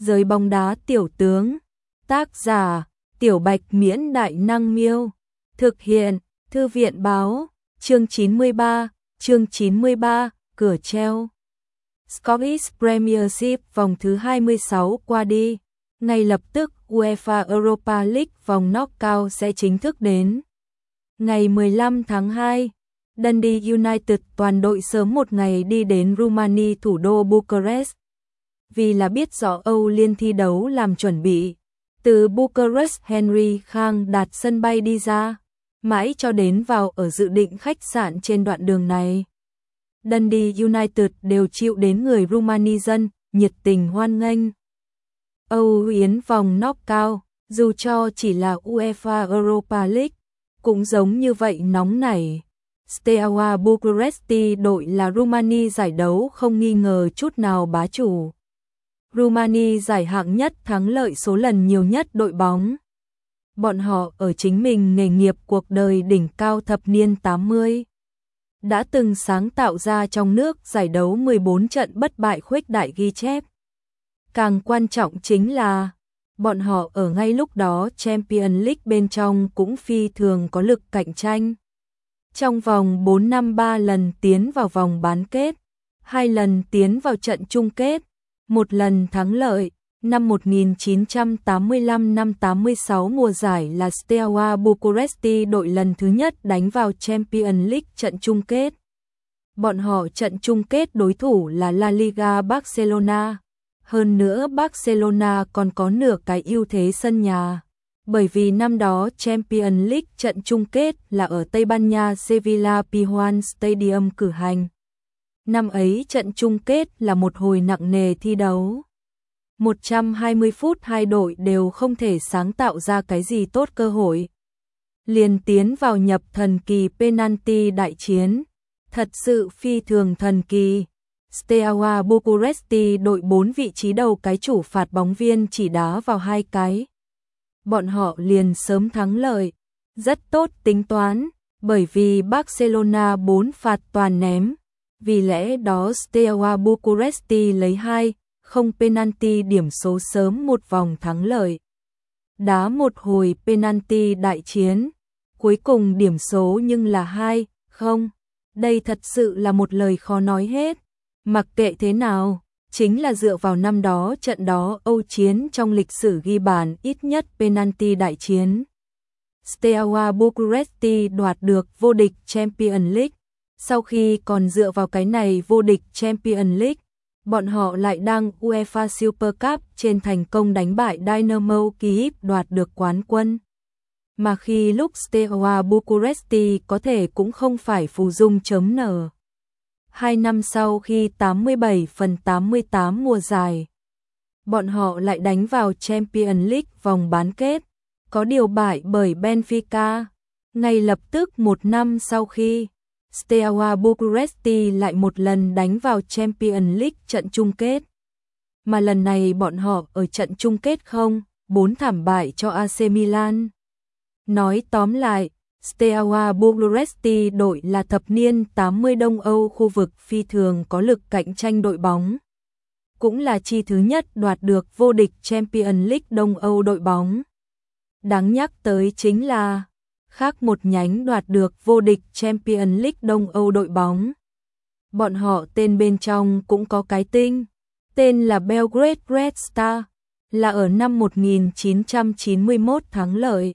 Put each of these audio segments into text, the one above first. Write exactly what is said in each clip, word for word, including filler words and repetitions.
Giới bóng đá tiểu tướng. Tác giả: Tiểu Bạch Miễn Đại Năng Miêu. Thực hiện: Thư viện báo. Chương chín mươi ba, chương chín mươi ba, cửa treo. Scottish Premiership vòng thứ hai mươi sáu qua đi. Ngay lập tức UEFA Europa League vòng knockout sẽ chính thức đến. Ngày mười lăm tháng hai, Dundee United toàn đội sớm một ngày đi đến Rumani thủ đô Bucharest. Vì là biết rõ Âu Liên thi đấu làm chuẩn bị, từ Bucharest Henry Khang đạt sân bay đi ra, mãi cho đến vào ở dự định khách sạn trên đoạn đường này. Dundee United đều chịu đến người Rumani dân, nhiệt tình hoan nghênh. Âu Yến vòng knockout, dù cho chỉ là UEFA Europa League, cũng giống như vậy nóng nảy. Steaua Bucuresti đội là Rumani giải đấu không nghi ngờ chút nào bá chủ. Rumani giải hạng nhất thắng lợi số lần nhiều nhất đội bóng. Bọn họ ở chính mình nghề nghiệp cuộc đời đỉnh cao thập niên tám mươi. Đã từng sáng tạo ra trong nước giải đấu mười bốn trận bất bại khuếch đại ghi chép. Càng quan trọng chính là, bọn họ ở ngay lúc đó Champions League bên trong cũng phi thường có lực cạnh tranh. Trong vòng bốn năm ba lần tiến vào vòng bán kết, hai lần tiến vào trận chung kết, một lần thắng lợi. Năm một nghìn chín trăm tám mươi lăm năm tám mươi sáu mùa giải là Steaua Bucuresti đội lần thứ nhất đánh vào Champions League trận chung kết. Bọn họ trận chung kết đối thủ là La Liga Barcelona. Hơn nữa Barcelona còn có nửa cái ưu thế sân nhà. Bởi vì năm đó Champions League trận chung kết là ở Tây Ban Nha Sevilla Pizjuan Stadium cử hành. Năm ấy trận chung kết là một hồi nặng nề thi đấu. một trăm hai mươi phút hai đội đều không thể sáng tạo ra cái gì tốt cơ hội. Liền tiến vào nhập thần kỳ penalty đại chiến. Thật sự phi thường thần kỳ. Steaua Bucuresti đội bốn vị trí đầu cái chủ phạt bóng viên chỉ đá vào hai cái. Bọn họ liền sớm thắng lợi. Rất tốt tính toán, bởi vì Barcelona bốn phạt toàn ném. Vì lẽ đó Steaua Bucuresti lấy hai không penalty điểm số sớm một vòng thắng lợi. Đá một hồi penalty đại chiến, cuối cùng điểm số nhưng là hai không. Đây thật sự là một lời khó nói hết. Mặc kệ thế nào, chính là dựa vào năm đó trận đó Âu chiến trong lịch sử ghi bàn ít nhất penalty đại chiến. Steaua Bucuresti đoạt được vô địch Champions League. Sau khi còn dựa vào cái này vô địch Champions League, bọn họ lại đăng UEFA Super Cup trên thành công đánh bại Dynamo Kyiv đoạt được quán quân. Mà khi lúc Steaua Bucuresti có thể cũng không phải phù dung chấm nở. Hai năm sau khi tám mươi bảy phần tám mươi tám mùa giải, bọn họ lại đánh vào Champions League vòng bán kết, có điều bại bởi Benfica. Ngay lập tức một năm sau khi Steaua Bucuresti lại một lần đánh vào Champions League trận chung kết. Mà lần này bọn họ ở trận chung kết không bốn thảm bại cho a xê Milan. Nói tóm lại, Steaua Bucuresti đội là thập niên tám mươi Đông Âu khu vực phi thường có lực cạnh tranh đội bóng. Cũng là chi thứ nhất đoạt được vô địch Champions League Đông Âu đội bóng. Đáng nhắc tới chính là khác một nhánh đoạt được vô địch Champions League Đông Âu đội bóng. Bọn họ tên bên trong cũng có cái tinh, tên là Belgrade Red Star, là ở năm một nghìn chín trăm chín mươi mốt thắng lợi.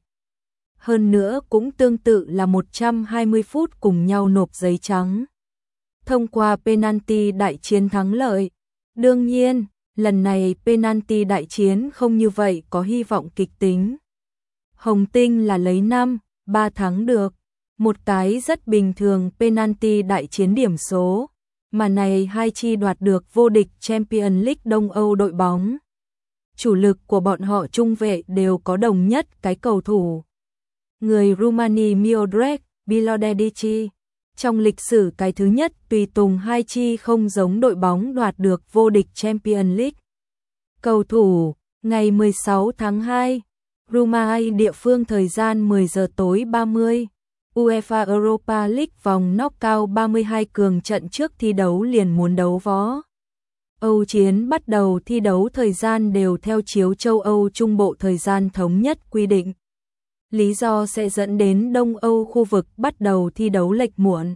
Hơn nữa cũng tương tự là một trăm hai mươi phút cùng nhau nộp giấy trắng. Thông qua penalty đại chiến thắng lợi. Đương nhiên, lần này penalty đại chiến không như vậy có hy vọng kịch tính. Hồng Tinh là lấy năm ba thắng được, một cái rất bình thường penalty đại chiến điểm số, mà này hai chi đoạt được vô địch Champions League Đông Âu đội bóng. Chủ lực của bọn họ trung vệ đều có đồng nhất cái cầu thủ. Người Rumani Miodrag Bilodedici, trong lịch sử cái thứ nhất tùy tùng hai chi không giống đội bóng đoạt được vô địch Champions League. Cầu thủ, ngày mười sáu tháng hai, Rumani địa phương thời gian mười giờ tối ba mươi, UEFA Europa League vòng knockout ba mươi hai cường trận trước thi đấu liền muốn đấu võ. Âu chiến bắt đầu thi đấu thời gian đều theo chiếu châu Âu Trung Bộ thời gian thống nhất quy định. Lý do sẽ dẫn đến Đông Âu khu vực bắt đầu thi đấu lệch muộn.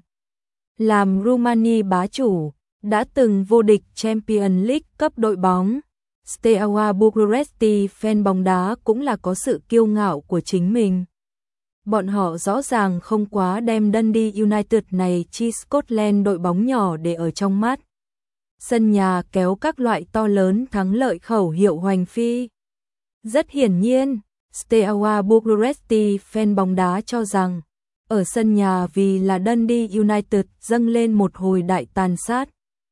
Làm Rumani bá chủ, đã từng vô địch Champions League cấp đội bóng, Steaua Bucuresti fan bóng đá cũng là có sự kiêu ngạo của chính mình. Bọn họ rõ ràng không quá đem Dundee United này chi Scotland đội bóng nhỏ để ở trong mắt. Sân nhà kéo các loại to lớn thắng lợi khẩu hiệu hoành phi. Rất hiển nhiên, Steaua Bucuresti fan bóng đá cho rằng, ở sân nhà vì là Dundee United dâng lên một hồi đại tàn sát.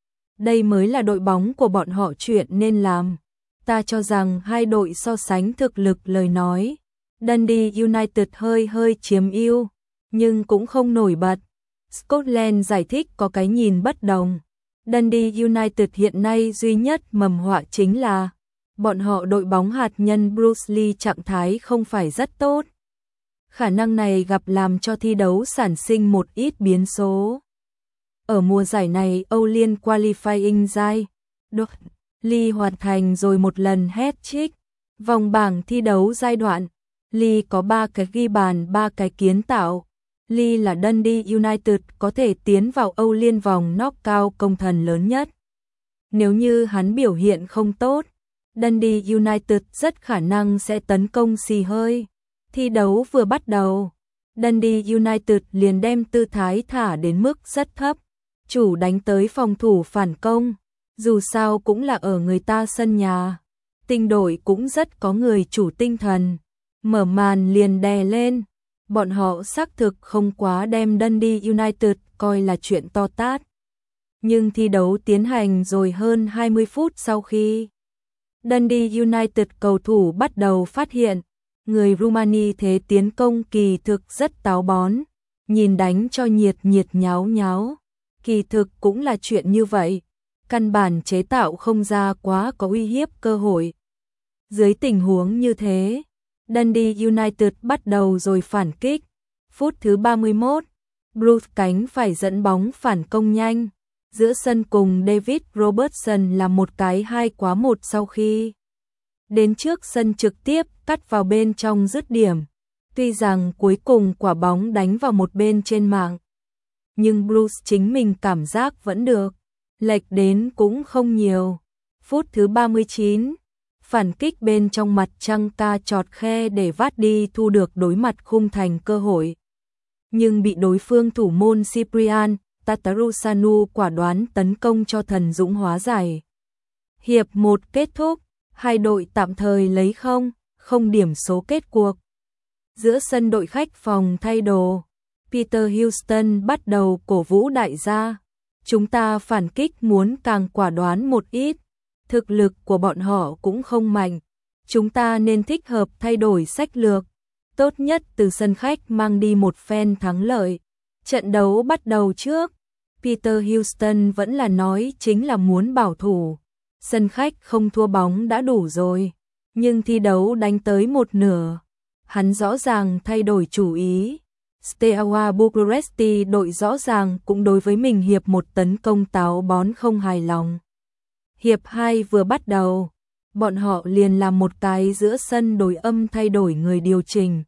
Đây mới là đội bóng của bọn họ chuyện nên làm. Ta cho rằng hai đội so sánh thực lực lời nói, Dundee United hơi hơi chiếm ưu, nhưng cũng không nổi bật. Scotland giải thích có cái nhìn bất đồng. Dundee United hiện nay duy nhất mầm họa chính là bọn họ đội bóng hạt nhân Bruce Lee trạng thái không phải rất tốt. Khả năng này gặp làm cho thi đấu sản sinh một ít biến số. Ở mùa giải này Âu Liên Qualifying giai đoạn, Lee hoàn thành rồi một lần hat-trick. Vòng bảng thi đấu giai đoạn, Lee có ba cái ghi bàn, ba cái kiến tạo. Lee là Dundee United có thể tiến vào Âu Liên vòng knock-out công thần lớn nhất. Nếu như hắn biểu hiện không tốt, Dundee United rất khả năng sẽ tấn công xì hơi. Thi đấu vừa bắt đầu, Dundee United liền đem tư thái thả đến mức rất thấp, chủ đánh tới phòng thủ phản công, dù sao cũng là ở người ta sân nhà. Tinh đội cũng rất có người chủ tinh thần, mở màn liền đè lên. Bọn họ xác thực không quá đem Dundee United coi là chuyện to tát. Nhưng thi đấu tiến hành rồi hơn hai mươi phút sau khi Dundee United cầu thủ bắt đầu phát hiện, người Rumani thế tiến công kỳ thực rất táo bón, nhìn đánh cho nhiệt nhiệt nháo nháo. Kỳ thực cũng là chuyện như vậy, căn bản chế tạo không ra quá có uy hiếp cơ hội. Dưới tình huống như thế, Dundee United bắt đầu rồi phản kích. Phút thứ ba mươi mốt, Bruce cánh phải dẫn bóng phản công nhanh. Giữa sân cùng David Robertson là một cái hai quá một sau khi đến trước sân trực tiếp cắt vào bên trong dứt điểm. Tuy rằng cuối cùng quả bóng đánh vào một bên trên mạng, nhưng Bruce chính mình cảm giác vẫn được, lệch đến cũng không nhiều. Phút thứ ba mươi chín, phản kích bên trong mặt trăng ca chọt khe để Vardy thu được đối mặt khung thành cơ hội. Nhưng bị đối phương thủ môn Cyprian Tatarusanu quả đoán tấn công cho thần dũng hóa giải. Hiệp một kết thúc, hai đội tạm thời lấy không, không điểm số kết cuộc. Giữa sân đội khách phòng thay đồ, Peter Houston bắt đầu cổ vũ đại gia. Chúng ta phản kích muốn càng quả đoán một ít, thực lực của bọn họ cũng không mạnh. Chúng ta nên thích hợp thay đổi sách lược. Tốt nhất từ sân khách mang đi một phen thắng lợi. Trận đấu bắt đầu trước, Peter Houston vẫn là nói chính là muốn bảo thủ. Sân khách không thua bóng đã đủ rồi, nhưng thi đấu đánh tới một nửa, hắn rõ ràng thay đổi chủ ý. Steaua Bucuresti đội rõ ràng cũng đối với mình hiệp một tấn công táo bón không hài lòng. Hiệp hai vừa bắt đầu, bọn họ liền làm một cái giữa sân đổi âm thay đổi người điều chỉnh.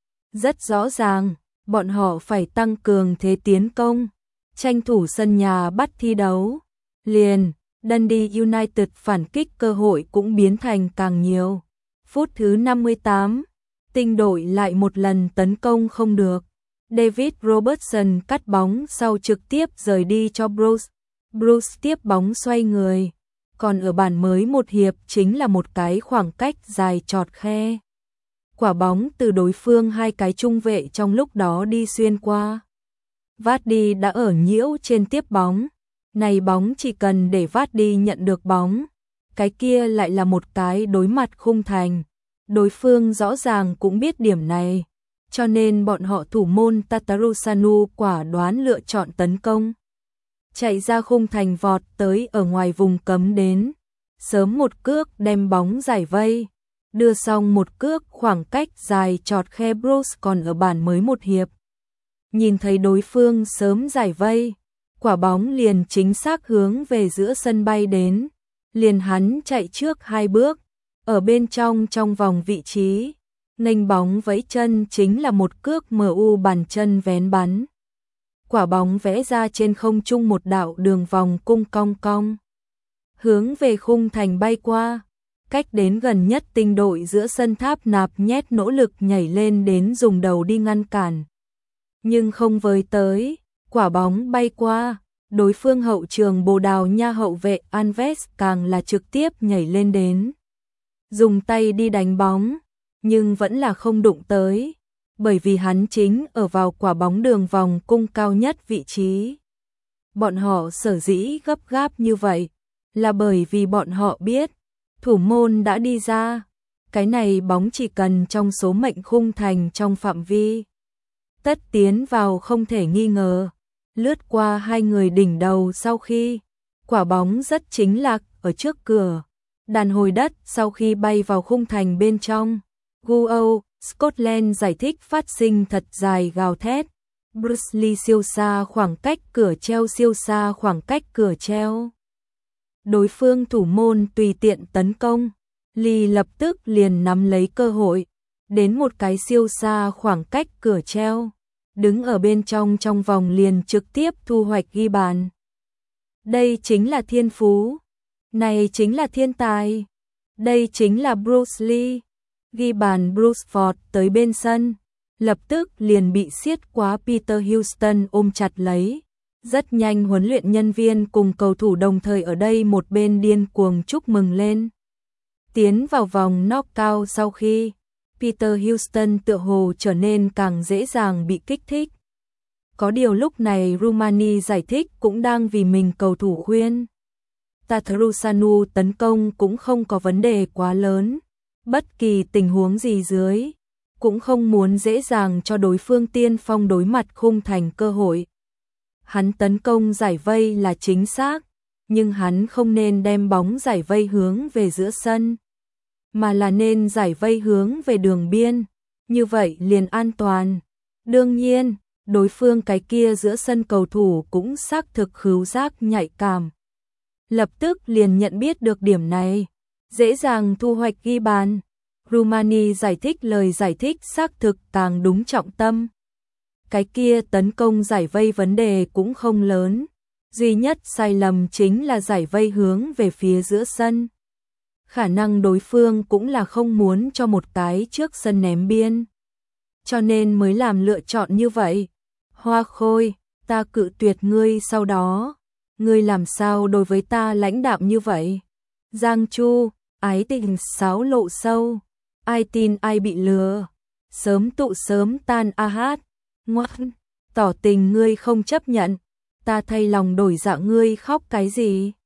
Rất rõ ràng, bọn họ phải tăng cường thế tiến công, tranh thủ sân nhà bắt thi đấu. Liền, Dundee United phản kích cơ hội cũng biến thành càng nhiều. Phút thứ năm mươi tám, tinh đội lại một lần tấn công không được. David Robertson cắt bóng sau trực tiếp rời đi cho Bruce. Bruce tiếp bóng xoay người. Còn ở bàn mới một hiệp chính là một cái khoảng cách dài chọt khe. Quả bóng từ đối phương hai cái trung vệ trong lúc đó đi xuyên qua. Vardy đã ở nhiễu trên tiếp bóng. Này bóng chỉ cần để Vardy nhận được bóng. Cái kia lại là một cái đối mặt khung thành. Đối phương rõ ràng cũng biết điểm này. Cho nên bọn họ thủ môn Tatarusanu quả đoán lựa chọn tấn công. Chạy ra khung thành vọt tới ở ngoài vùng cấm đến. Sớm một cước đem bóng giải vây. Đưa xong một cước khoảng cách dài chọt khe Bruce còn ở bàn mới một hiệp. Nhìn thấy đối phương sớm giải vây, quả bóng liền chính xác hướng về giữa sân bay đến. liền hắn chạy trước hai bước, ở bên trong trong vòng vị trí, nghênh bóng vẫy chân chính là một cước em u bàn chân vén bắn. Quả bóng vẽ ra trên không trung một đạo đường vòng cung cong cong, hướng về khung thành bay qua, cách đến gần nhất tinh đội giữa sân Tháp Nạp nhét nỗ lực nhảy lên đến dùng đầu đi ngăn cản. Nhưng không với tới, quả bóng bay qua, đối phương hậu trường Bồ Đào Nha hậu vệ Alves càng là trực tiếp nhảy lên đến, dùng tay đi đánh bóng, nhưng vẫn là không đụng tới, bởi vì hắn chính ở vào quả bóng đường vòng cung cao nhất vị trí. Bọn họ sở dĩ gấp gáp như vậy, là bởi vì bọn họ biết, thủ môn đã đi ra, cái này bóng chỉ cần trong số mệnh khung thành trong phạm vi tất tiến vào không thể nghi ngờ. Lướt qua hai người đỉnh đầu sau khi quả bóng rất chính lạc ở trước cửa đàn hồi đất sau khi bay vào khung thành bên trong. Guo, Scotland giải thích phát sinh thật dài gào thét. Bruce Lee siêu xa khoảng cách cửa treo siêu xa khoảng cách cửa treo. Đối phương thủ môn tùy tiện tấn công, Lee lập tức liền nắm lấy cơ hội, đến một cái siêu xa khoảng cách cửa treo, đứng ở bên trong trong vòng liền trực tiếp thu hoạch ghi bàn. Đây chính là thiên phú, này chính là thiên tài, đây chính là Bruce Lee. Ghi bàn Bruce Ford tới bên sân, lập tức liền bị siết quá Peter Houston ôm chặt lấy. Rất nhanh huấn luyện nhân viên cùng cầu thủ đồng thời ở đây một bên điên cuồng chúc mừng lên. Tiến vào vòng knockout sau khi Peter Houston tựa hồ trở nên càng dễ dàng bị kích thích. Có điều lúc này Rumani giải thích cũng đang vì mình cầu thủ khuyên. Tatarusanu tấn công cũng không có vấn đề quá lớn, bất kỳ tình huống gì dưới, cũng không muốn dễ dàng cho đối phương tiên phong đối mặt khung thành cơ hội. Hắn tấn công giải vây là chính xác, nhưng hắn không nên đem bóng giải vây hướng về giữa sân, mà là nên giải vây hướng về đường biên, như vậy liền an toàn. Đương nhiên, đối phương cái kia giữa sân cầu thủ cũng xác thực khứu giác nhạy cảm. Lập tức liền nhận biết được điểm này, dễ dàng thu hoạch ghi bàn. Rumani giải thích lời giải thích xác thực càng đúng trọng tâm. Cái kia tấn công giải vây vấn đề cũng không lớn, duy nhất sai lầm chính là giải vây hướng về phía giữa sân. Khả năng đối phương cũng là không muốn cho một cái trước sân ném biên, cho nên mới làm lựa chọn như vậy. Hoa Khôi, ta cự tuyệt ngươi sau đó, ngươi làm sao đối với ta lãnh đạm như vậy? Giang Chu, ái tình sáo lộ sâu, ai tin ai bị lừa, sớm tụ sớm tan a hát, ngoan, tỏ tình ngươi không chấp nhận, ta thay lòng đổi dạ ngươi khóc cái gì?